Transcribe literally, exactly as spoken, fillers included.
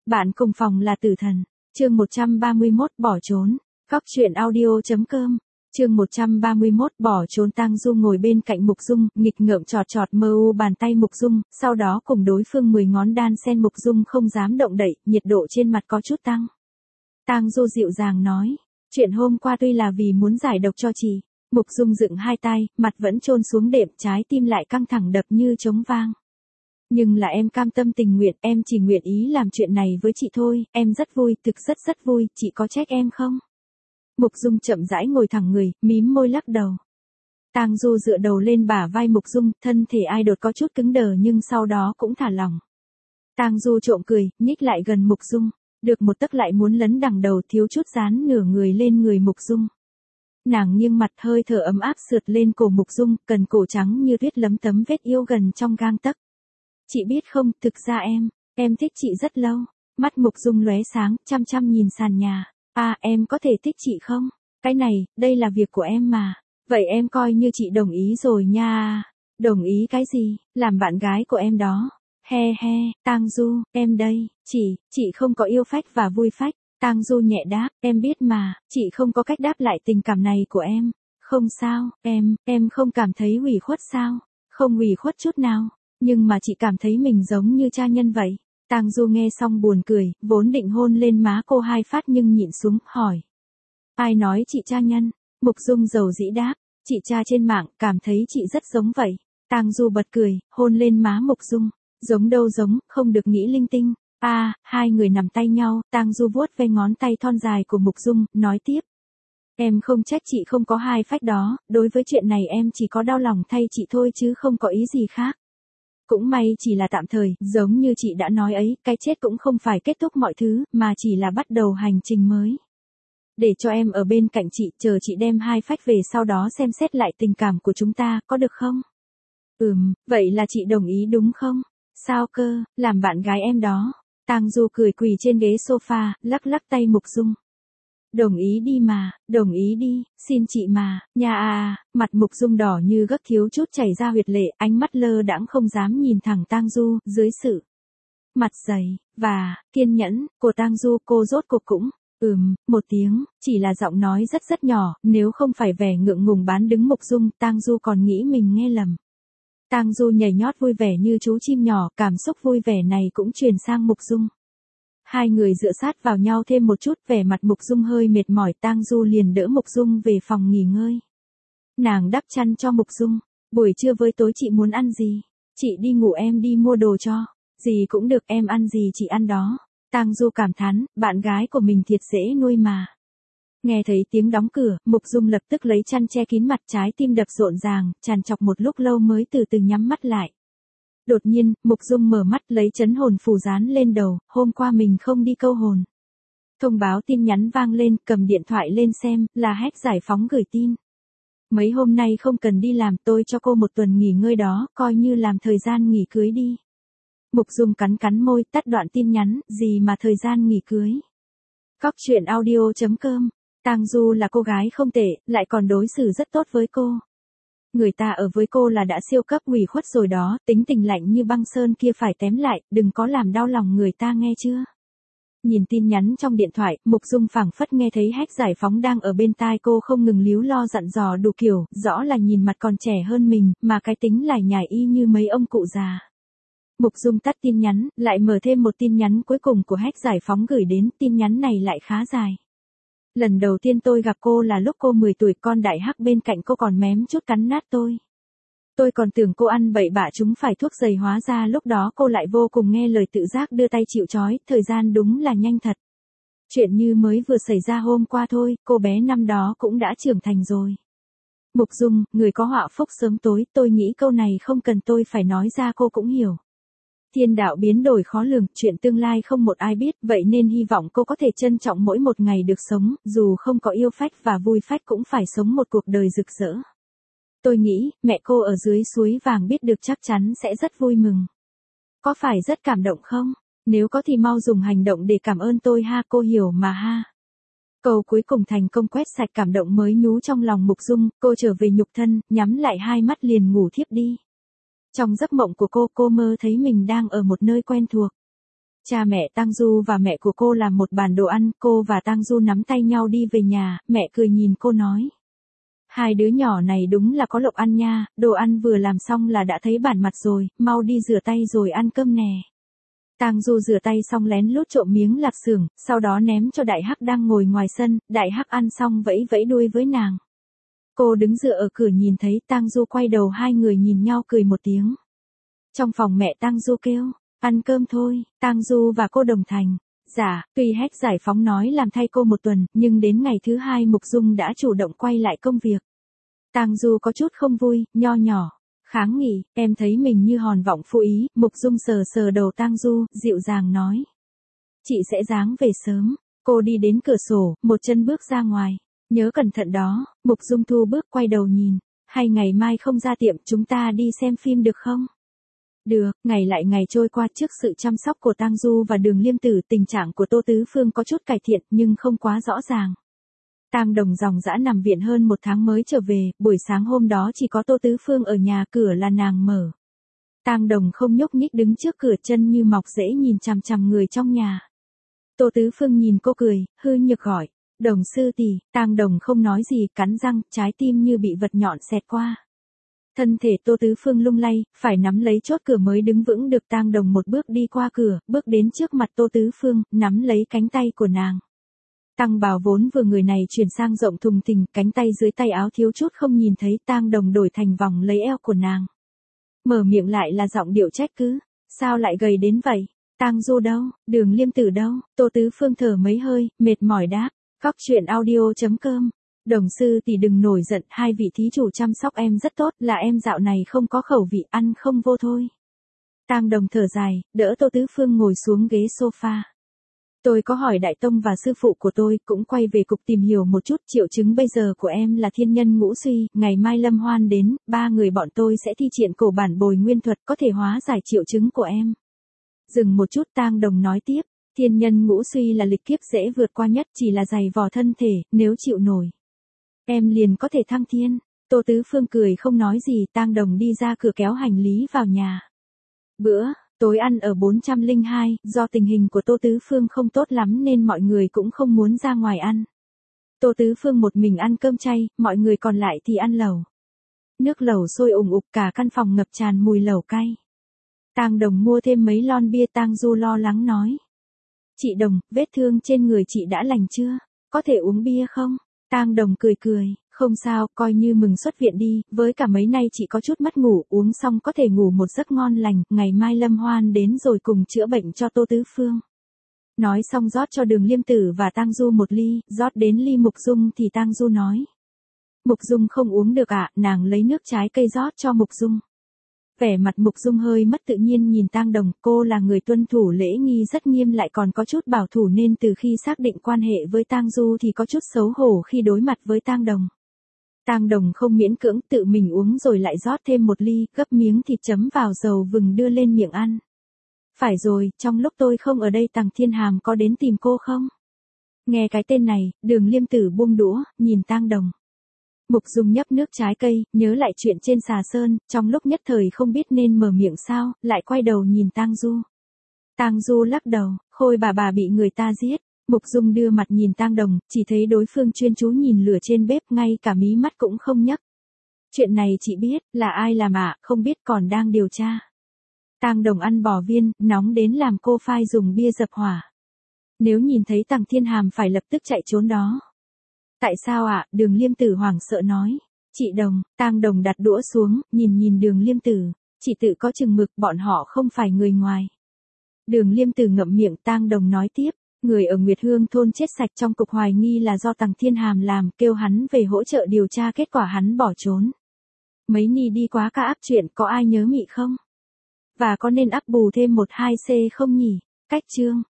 Bạn cùng phòng là tử thần. Chương một trăm ba mươi mốt bỏ trốn. Góc truyện audio.com. Chương một trăm ba mươi mốt bỏ trốn. Tang Du ngồi bên cạnh Mục Dung, nghịch ngợm chọt chọt mơ u bàn tay Mục Dung, sau đó cùng đối phương mười ngón đan sen. Mục Dung không dám động đậy, nhiệt độ trên mặt có chút tăng. Tang Du dịu dàng nói, chuyện hôm qua tuy là vì muốn giải độc cho chị. Mục Dung dựng hai tay, mặt vẫn chôn xuống đệm, trái tim lại căng thẳng đập như trống vang. Nhưng là em cam tâm tình nguyện, em chỉ nguyện ý làm chuyện này với chị thôi, em rất vui, thực rất rất vui, chị có trách em không? Mục Dung chậm rãi ngồi thẳng người, mím môi lắc đầu. Tang Du dựa đầu lên bả vai Mục Dung, thân thể ai đột có chút cứng đờ nhưng sau đó cũng thả lỏng. Tang Du trộm cười, nhích lại gần Mục Dung, được một tấc lại muốn lấn đằng đầu, thiếu chút dán nửa người lên người Mục Dung. Nàng nghiêng mặt, hơi thở ấm áp sượt lên cổ Mục Dung, cần cổ trắng như tuyết lấm tấm vết yêu gần trong gang tấc. Chị biết không, thực ra em, em thích chị rất lâu. Mắt Mục Dung lóe sáng, chăm chăm nhìn sàn nhà. À, em có thể thích chị không? Cái này, đây là việc của em mà. Vậy em coi như chị đồng ý rồi nha. Đồng ý cái gì? Làm bạn gái của em đó. He he, Tang Du, em đây, chị, chị không có yêu phách và vui phách. Tang Du nhẹ đáp, em biết mà, chị không có cách đáp lại tình cảm này của em. Không sao, em, em không cảm thấy ủy khuất sao? Không ủy khuất chút nào. Nhưng mà chị cảm thấy mình giống như cha nhân vậy. Tang Du nghe xong buồn cười, vốn định hôn lên má cô hai phát nhưng nhịn xuống, hỏi. Ai nói chị cha nhân? Mục Dung dầu dĩ đáp, chị cha trên mạng, cảm thấy chị rất giống vậy. Tang Du bật cười, hôn lên má Mục Dung. Giống đâu giống, không được nghĩ linh tinh. À, hai người nắm tay nhau, Tang Du vuốt ve ngón tay thon dài của Mục Dung, nói tiếp. Em không trách chị không có hai phách đó, đối với chuyện này em chỉ có đau lòng thay chị thôi chứ không có ý gì khác. Cũng may chỉ là tạm thời, giống như chị đã nói ấy, cái chết cũng không phải kết thúc mọi thứ, mà chỉ là bắt đầu hành trình mới. Để cho em ở bên cạnh chị, chờ chị đem hai phách về sau đó xem xét lại tình cảm của chúng ta, có được không? Ừm, vậy là chị đồng ý đúng không? Sao cơ, làm bạn gái em đó. Tang Du cười quỳ trên ghế sofa, lắc lắc tay Mục Dung. Đồng ý đi mà, đồng ý đi, xin chị mà, nha à, mặt Mục Dung đỏ như gấc thiếu chút chảy ra huyệt lệ, ánh mắt lơ đãng không dám nhìn thẳng Tang Du, dưới sự mặt dày, và, kiên nhẫn, của Tang Du cô rốt cuộc cũng, ừm, một tiếng, chỉ là giọng nói rất rất nhỏ, nếu không phải vẻ ngượng ngùng bán đứng Mục Dung, Tang Du còn nghĩ mình nghe lầm. Tang Du nhảy nhót vui vẻ như chú chim nhỏ, cảm xúc vui vẻ này cũng truyền sang Mục Dung. Hai người dựa sát vào nhau thêm một chút, vẻ mặt Mục Dung hơi mệt mỏi, Tang Du liền đỡ Mục Dung về phòng nghỉ ngơi. Nàng đắp chăn cho Mục Dung, buổi trưa với tối chị muốn ăn gì? Chị đi ngủ em đi mua đồ cho. Gì cũng được, em ăn gì chị ăn đó. Tang Du cảm thán, bạn gái của mình thiệt dễ nuôi mà. Nghe thấy tiếng đóng cửa, Mục Dung lập tức lấy chăn che kín mặt, trái tim đập rộn ràng, tràn trọc một lúc lâu mới từ từ nhắm mắt lại. Đột nhiên, Mục Dung mở mắt lấy chấn hồn phù dán lên đầu, hôm qua mình không đi câu hồn. Thông báo tin nhắn vang lên, cầm điện thoại lên xem, là Hách Giải Phóng gửi tin. Mấy hôm nay không cần đi làm, tôi cho cô một tuần nghỉ ngơi đó, coi như làm thời gian nghỉ cưới đi. Mục Dung cắn cắn môi, tắt đoạn tin nhắn, gì mà thời gian nghỉ cưới. Góc truyện audio.com. Tang Du là cô gái không tệ, lại còn đối xử rất tốt với cô. Người ta ở với cô là đã siêu cấp ủy khuất rồi đó, tính tình lạnh như băng sơn kia phải tém lại, đừng có làm đau lòng người ta nghe chưa. Nhìn tin nhắn trong điện thoại, Mục Dung phảng phất nghe thấy Hách Giải Phóng đang ở bên tai cô không ngừng líu lo dặn dò đủ kiểu, rõ là nhìn mặt còn trẻ hơn mình, mà cái tính lải nhải y như mấy ông cụ già. Mục Dung tắt tin nhắn, lại mở thêm một tin nhắn cuối cùng của Hách Giải Phóng gửi đến, tin nhắn này lại khá dài. Lần đầu tiên tôi gặp cô là lúc cô mười tuổi, con đại hắc bên cạnh cô còn mém chút cắn nát tôi. Tôi còn tưởng cô ăn bậy bạ chúng phải thuốc dày, hóa ra lúc đó cô lại vô cùng nghe lời tự giác đưa tay chịu trói, thời gian đúng là nhanh thật. Chuyện như mới vừa xảy ra hôm qua thôi, cô bé năm đó cũng đã trưởng thành rồi. Mục Dung, người có họa phúc sớm tối, tôi nghĩ câu này không cần tôi phải nói ra cô cũng hiểu. Thiên đạo biến đổi khó lường, chuyện tương lai không một ai biết, vậy nên hy vọng cô có thể trân trọng mỗi một ngày được sống, dù không có yêu phách và vui phách cũng phải sống một cuộc đời rực rỡ. Tôi nghĩ, mẹ cô ở dưới suối vàng biết được chắc chắn sẽ rất vui mừng. Có phải rất cảm động không? Nếu có thì mau dùng hành động để cảm ơn tôi ha, cô hiểu mà ha. Câu cuối cùng thành công quét sạch cảm động mới nhú trong lòng Mục Dung, cô trở về nhục thân, nhắm lại hai mắt liền ngủ thiếp đi. Trong giấc mộng của cô, cô mơ thấy mình đang ở một nơi quen thuộc. Cha mẹ Tang Du và mẹ của cô làm một bàn đồ ăn, cô và Tang Du nắm tay nhau đi về nhà, mẹ cười nhìn cô nói. Hai đứa nhỏ này đúng là có lộc ăn nha, đồ ăn vừa làm xong là đã thấy bản mặt rồi, mau đi rửa tay rồi ăn cơm nè. Tang Du rửa tay xong lén lút trộm miếng lạp xưởng, sau đó ném cho Đại Hắc đang ngồi ngoài sân, Đại Hắc ăn xong vẫy vẫy đuôi với nàng. Cô đứng dựa ở cửa nhìn thấy Tang Du quay đầu, hai người nhìn nhau cười một tiếng. Trong phòng mẹ Tang Du kêu, ăn cơm thôi, Tang Du và cô đồng thành. Dạ, tuy Hách giải phóng nói làm thay cô một tuần, nhưng đến ngày thứ hai Mục Dung đã chủ động quay lại công việc. Tang Du có chút không vui, nho nhỏ. Kháng nghị, em thấy mình như hòn vọng phụ ý, Mục Dung sờ sờ đầu Tang Du, dịu dàng nói. Chị sẽ ráng về sớm. Cô đi đến cửa sổ, một chân bước ra ngoài. Nhớ cẩn thận đó, Mục Dung thu bước quay đầu nhìn. Hay ngày mai không ra tiệm, chúng ta đi xem phim được không? Được, ngày lại ngày trôi qua trước sự chăm sóc của Tang Du và Đường Liêm Tử, tình trạng của Tô Tứ Phương có chút cải thiện nhưng không quá rõ ràng. Tang Đồng dòng dã nằm viện hơn một tháng mới trở về, buổi sáng hôm đó chỉ có Tô Tứ Phương ở nhà, cửa là nàng mở. Tang Đồng không nhúc nhích đứng trước cửa, chân như mọc rễ nhìn chằm chằm người trong nhà. Tô Tứ Phương nhìn cô cười, hư nhược gọi, Đồng sư tỷ. Tang Đồng không nói gì, cắn răng, trái tim như bị vật nhọn xẹt qua. Thân thể Tô Tứ Phương lung lay, phải nắm lấy chốt cửa mới đứng vững được. Tang Đồng một bước đi qua cửa, bước đến trước mặt Tô Tứ Phương, nắm lấy cánh tay của nàng. Tăng bào vốn vừa người này chuyển sang rộng thùng thình, cánh tay dưới tay áo thiếu chút không nhìn thấy. Tang Đồng đổi thành vòng lấy eo của nàng. Mở miệng lại là giọng điệu trách cứ, sao lại gầy đến vậy? Tang Du đâu? Đường Liêm Tử đâu? Tô Tứ Phương thở mấy hơi, mệt mỏi đáp. Góc truyện audio chấm com. Đồng sư tỷ đừng nổi giận, hai vị thí chủ chăm sóc em rất tốt, là em dạo này không có khẩu vị, ăn không vô thôi. Tang Đồng thở dài, đỡ Tô Tứ Phương ngồi xuống ghế sofa. Tôi có hỏi Đại Tông và sư phụ của tôi, cũng quay về cục tìm hiểu một chút, triệu chứng bây giờ của em là thiên nhân ngũ suy, ngày mai Lâm Hoan đến, ba người bọn tôi sẽ thi triển cổ bản bồi nguyên thuật có thể hóa giải triệu chứng của em. Dừng một chút, Tang Đồng nói tiếp, thiên nhân ngũ suy là lịch kiếp dễ vượt qua nhất, chỉ là dày vò thân thể, nếu chịu nổi. Em liền có thể thăng thiên. Tô Tứ Phương cười không nói gì, Tang Đồng đi ra cửa kéo hành lý vào nhà. Bữa tối ăn ở bốn trăm lẻ hai, do tình hình của Tô Tứ Phương không tốt lắm nên mọi người cũng không muốn ra ngoài ăn. Tô Tứ Phương một mình ăn cơm chay, mọi người còn lại thì ăn lẩu. Nước lẩu sôi ủng ục, cả căn phòng ngập tràn mùi lẩu cay. Tang Đồng mua thêm mấy lon bia. Tang Du lo lắng nói. Chị Đồng, vết thương trên người chị đã lành chưa? Có thể uống bia không? Tang Đồng cười cười, không sao, coi như mừng xuất viện đi, với cả mấy nay chị có chút mất ngủ, uống xong có thể ngủ một giấc ngon lành, ngày mai Lâm Hoan đến rồi cùng chữa bệnh cho Tô Tứ Phương. Nói xong rót cho Đường Liêm Tử và Tang Du một ly, rót đến ly Mục Dung thì Tang Du nói. Mục Dung không uống được ạ, à, nàng lấy nước trái cây rót cho Mục Dung. Vẻ mặt Mục Dung hơi mất tự nhiên nhìn Tang Đồng, cô là người tuân thủ lễ nghi rất nghiêm lại còn có chút bảo thủ nên từ khi xác định quan hệ với Tang Du thì có chút xấu hổ khi đối mặt với Tang Đồng. Tang Đồng không miễn cưỡng, tự mình uống rồi lại rót thêm một ly, gấp miếng thịt chấm vào dầu vừng đưa lên miệng ăn. Phải rồi, trong lúc tôi không ở đây Tằng Thiên Hàm có đến tìm cô không? Nghe cái tên này, Đường Liêm Tử buông đũa, nhìn Tang Đồng. Mục Dung nhấp nước trái cây, nhớ lại chuyện trên Xà Sơn, trong lúc nhất thời không biết nên mở miệng sao, lại quay đầu nhìn Tang Du. Tang Du lắc đầu, Khôi bà bà bị người ta giết. Mục Dung đưa mặt nhìn Tang Đồng, chỉ thấy đối phương chuyên chú nhìn lửa trên bếp, ngay cả mí mắt cũng không nhấc. Chuyện này chị biết, là ai làm ạ, à, không biết còn đang điều tra. Tang Đồng ăn bò viên, nóng đến làm cô phai dùng bia dập hỏa. Nếu nhìn thấy Tằng Thiên Hàm phải lập tức chạy trốn đó. Tại sao ạ? À? Đường Liêm Tử hoảng sợ nói. Chị Đồng, Tang Đồng đặt đũa xuống, nhìn nhìn Đường Liêm Tử. Chị tự có chừng mực, bọn họ không phải người ngoài. Đường Liêm Tử ngậm miệng. Tang Đồng nói tiếp. Người ở Nguyệt Hương thôn chết sạch trong cục hoài nghi là do Tằng Thiên Hàm làm, kêu hắn về hỗ trợ điều tra, kết quả hắn bỏ trốn. Mấy ni đi quá ca áp chuyện, có ai nhớ mị không? Và có nên ắp bù thêm một hai c không nhỉ? Cách chương.